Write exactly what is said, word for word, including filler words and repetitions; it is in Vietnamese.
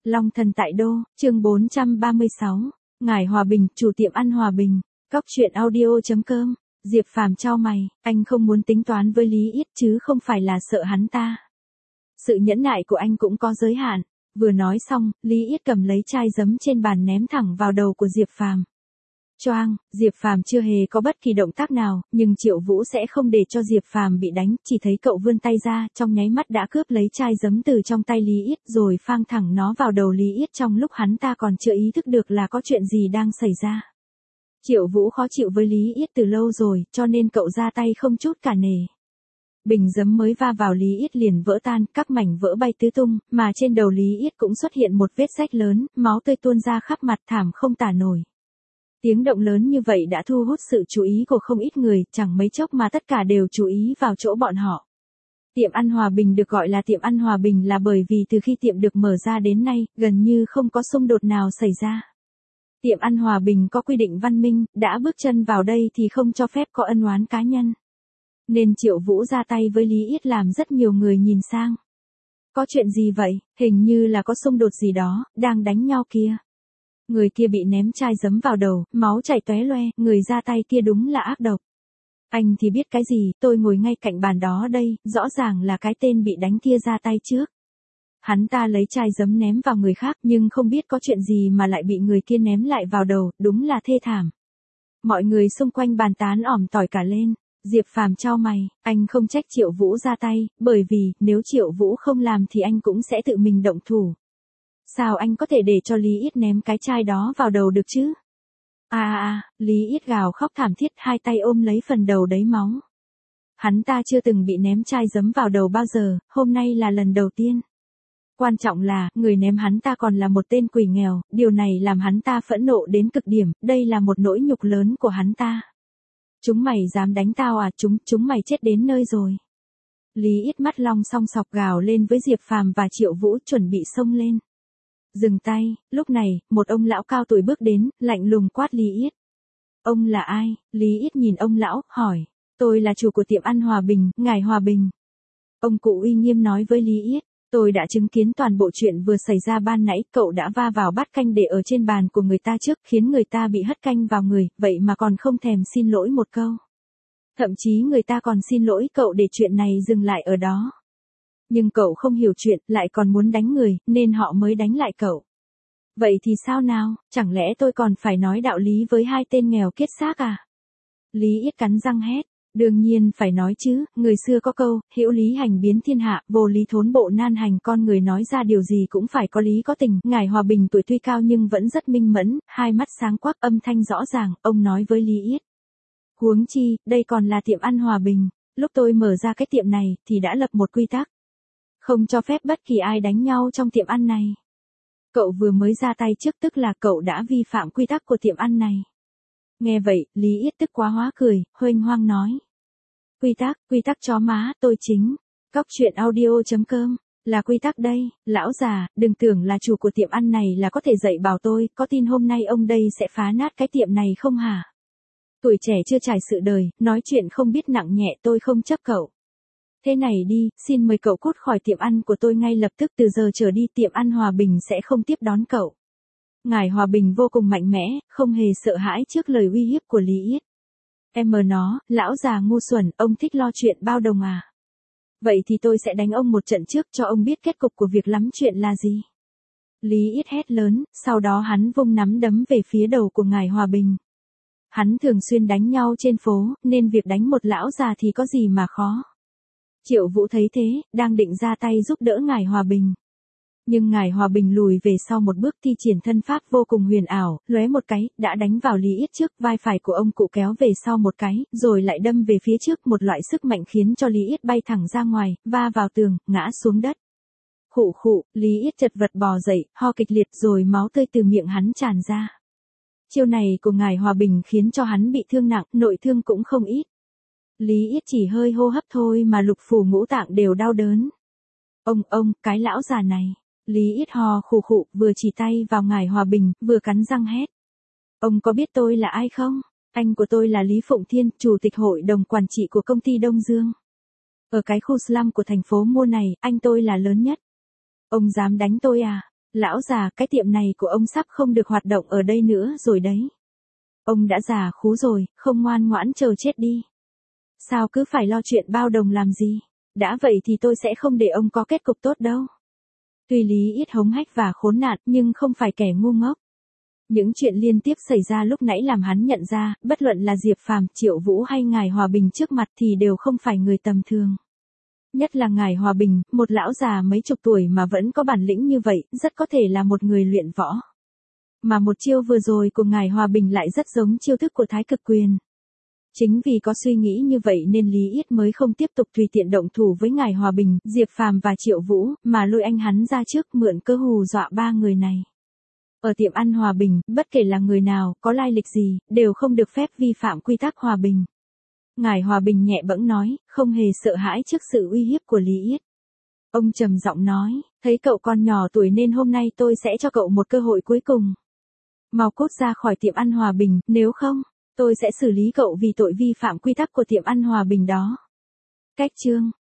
Long Thần tại đô, chương bốn trăm ba mươi sáu. Ngài Hòa Bình, chủ tiệm ăn Hòa Bình. Cóc truyện audio chấm com. Diệp Phàm chau mày, anh không muốn tính toán với Lý Yết chứ không phải là sợ hắn ta. Sự nhẫn nại của anh cũng có giới hạn. Vừa nói xong, Lý Yết cầm lấy chai giấm trên bàn ném thẳng vào đầu của Diệp Phàm. Choang, Diệp Phàm chưa hề có bất kỳ động tác nào, nhưng Triệu Vũ sẽ không để cho Diệp Phàm bị đánh, chỉ thấy cậu vươn tay ra, trong nháy mắt đã cướp lấy chai giấm từ trong tay Lý Yết rồi phang thẳng nó vào đầu Lý Yết trong lúc hắn ta còn chưa ý thức được là có chuyện gì đang xảy ra. Triệu Vũ khó chịu với Lý Yết từ lâu rồi, cho nên cậu ra tay không chút cả nể. Bình giấm mới va vào Lý Yết liền vỡ tan, các mảnh vỡ bay tứ tung, mà trên đầu Lý Yết cũng xuất hiện một vết rách lớn, máu tươi tuôn ra khắp mặt thảm không tả nổi. Tiếng động lớn như vậy đã thu hút sự chú ý của không ít người, chẳng mấy chốc mà tất cả đều chú ý vào chỗ bọn họ. Tiệm ăn Hòa Bình được gọi là tiệm ăn Hòa Bình là bởi vì từ khi tiệm được mở ra đến nay, gần như không có xung đột nào xảy ra. Tiệm ăn Hòa Bình có quy định văn minh, đã bước chân vào đây thì không cho phép có ân oán cá nhân. Nên Triệu Vũ ra tay với Lý Yết làm rất nhiều người nhìn sang. Có chuyện gì vậy, hình như là có xung đột gì đó, đang đánh nhau kia. Người kia bị ném chai giấm vào đầu, máu chảy tóe loe, người ra tay kia đúng là ác độc. Anh thì biết cái gì, tôi ngồi ngay cạnh bàn đó đây, rõ ràng là cái tên bị đánh kia ra tay trước. Hắn ta lấy chai giấm ném vào người khác nhưng không biết có chuyện gì mà lại bị người kia ném lại vào đầu, đúng là thê thảm. Mọi người xung quanh bàn tán ỏm tỏi cả lên. Diệp Phàm chau mày, anh không trách Triệu Vũ ra tay, bởi vì nếu Triệu Vũ không làm thì anh cũng sẽ tự mình động thủ. Sao anh có thể để cho Lý Yết ném cái chai đó vào đầu được chứ? À à à, Lý Yết gào khóc thảm thiết, hai tay ôm lấy phần đầu đầy máu. Hắn ta chưa từng bị ném chai giấm vào đầu bao giờ, hôm nay là lần đầu tiên. Quan trọng là, người ném hắn ta còn là một tên quỷ nghèo, điều này làm hắn ta phẫn nộ đến cực điểm, đây là một nỗi nhục lớn của hắn ta. Chúng mày dám đánh tao à, chúng, chúng mày chết đến nơi rồi. Lý Yết mắt long song sọc gào lên với Diệp Phàm và Triệu Vũ chuẩn bị xông lên. Dừng tay, lúc này, một ông lão cao tuổi bước đến, lạnh lùng quát Lý Yết. Ông là ai? Lý Yết nhìn ông lão, hỏi. Tôi là chủ của tiệm ăn Hòa Bình, ngài Hòa Bình. Ông cụ uy nghiêm nói với Lý Yết. Tôi đã chứng kiến toàn bộ chuyện vừa xảy ra ban nãy, cậu đã va vào bát canh để ở trên bàn của người ta trước, khiến người ta bị hất canh vào người, vậy mà còn không thèm xin lỗi một câu. Thậm chí người ta còn xin lỗi cậu để chuyện này dừng lại ở đó. Nhưng cậu không hiểu chuyện, lại còn muốn đánh người, nên họ mới đánh lại cậu. Vậy thì sao nào, chẳng lẽ tôi còn phải nói đạo lý với hai tên nghèo kiết xác à? Lý Yết cắn răng hét. Đương nhiên phải nói chứ, người xưa có câu, hữu lý hành biến thiên hạ, vô lý thốn bộ nan hành, con người nói ra điều gì cũng phải có lý có tình. Ngài Hòa Bình tuổi tuy cao nhưng vẫn rất minh mẫn, hai mắt sáng quắc, âm thanh rõ ràng, ông nói với Lý Yết. Huống chi, đây còn là tiệm ăn Hòa Bình, lúc tôi mở ra cái tiệm này, thì đã lập một quy tắc. Không cho phép bất kỳ ai đánh nhau trong tiệm ăn này. Cậu vừa mới ra tay trước tức là cậu đã vi phạm quy tắc của tiệm ăn này. Nghe vậy, Lý Yết tức quá hóa cười, huênh hoang nói. Quy tắc, quy tắc chó má, tôi chính. Cóc truyện audio chấm com, là quy tắc đây, lão già, đừng tưởng là chủ của tiệm ăn này là có thể dạy bảo tôi, có tin hôm nay ông đây sẽ phá nát cái tiệm này không hả? Tuổi trẻ chưa trải sự đời, nói chuyện không biết nặng nhẹ, tôi không chấp cậu. Thế này đi, xin mời cậu cút khỏi tiệm ăn của tôi ngay lập tức, từ giờ trở đi tiệm ăn Hòa Bình sẽ không tiếp đón cậu. Ngài Hòa Bình vô cùng mạnh mẽ, không hề sợ hãi trước lời uy hiếp của Lý Yết. Em mờ nó, lão già ngu xuẩn, ông thích lo chuyện bao đồng à? Vậy thì tôi sẽ đánh ông một trận trước cho ông biết kết cục của việc lắm chuyện là gì. Lý Yết hét lớn, sau đó hắn vung nắm đấm về phía đầu của ngài Hòa Bình. Hắn thường xuyên đánh nhau trên phố, nên việc đánh một lão già thì có gì mà khó. Triệu Vũ thấy thế, đang định ra tay giúp đỡ ngài Hòa Bình. Nhưng ngài Hòa Bình lùi về sau một bước, thi triển thân pháp vô cùng huyền ảo, lóe một cái, đã đánh vào Lý Yết trước, vai phải của ông cụ kéo về sau một cái, rồi lại đâm về phía trước, một loại sức mạnh khiến cho Lý Yết bay thẳng ra ngoài, va vào tường, ngã xuống đất. Khụ khụ, Lý Yết chật vật bò dậy, ho kịch liệt rồi máu tươi từ miệng hắn tràn ra. Chiêu này của ngài Hòa Bình khiến cho hắn bị thương nặng, nội thương cũng không ít. Lý Yết chỉ hơi hô hấp thôi mà lục phủ ngũ tạng đều đau đớn. Ông, ông, cái lão già này. Lý Yết ho khụ khụ, vừa chỉ tay vào ngài Hòa Bình, vừa cắn răng hét. Ông có biết tôi là ai không? Anh của tôi là Lý Phụng Thiên, chủ tịch hội đồng quản trị của công ty Đông Dương. Ở cái khu slum của thành phố Mua này, anh tôi là lớn nhất. Ông dám đánh tôi à? Lão già, cái tiệm này của ông sắp không được hoạt động ở đây nữa rồi đấy. Ông đã già khú rồi, không ngoan ngoãn chờ chết đi. Sao cứ phải lo chuyện bao đồng làm gì? Đã vậy thì tôi sẽ không để ông có kết cục tốt đâu. Tuy Lý Yết hống hách và khốn nạn nhưng không phải kẻ ngu ngốc. Những chuyện liên tiếp xảy ra lúc nãy làm hắn nhận ra, bất luận là Diệp Phàm, Triệu Vũ hay Ngài Hòa Bình trước mặt thì đều không phải người tầm thường. Nhất là Ngài Hòa Bình, một lão già mấy chục tuổi mà vẫn có bản lĩnh như vậy, rất có thể là một người luyện võ. Mà một chiêu vừa rồi của Ngài Hòa Bình lại rất giống chiêu thức của Thái Cực Quyền. Chính vì có suy nghĩ như vậy nên Lý Yết mới không tiếp tục tùy tiện động thủ với Ngài Hòa Bình, Diệp Phàm và Triệu Vũ, mà lôi anh hắn ra trước mượn cơ hù dọa ba người này. Ở tiệm ăn Hòa Bình, bất kể là người nào, có lai lịch gì, đều không được phép vi phạm quy tắc hòa bình. Ngài Hòa Bình nhẹ bẫng nói, không hề sợ hãi trước sự uy hiếp của Lý Yết. Ông trầm giọng nói, thấy cậu còn nhỏ tuổi nên hôm nay tôi sẽ cho cậu một cơ hội cuối cùng. Mau cút ra khỏi tiệm ăn Hòa Bình, nếu không, tôi sẽ xử lý cậu vì tội vi phạm quy tắc của tiệm ăn Hòa Bình đó. Cách chương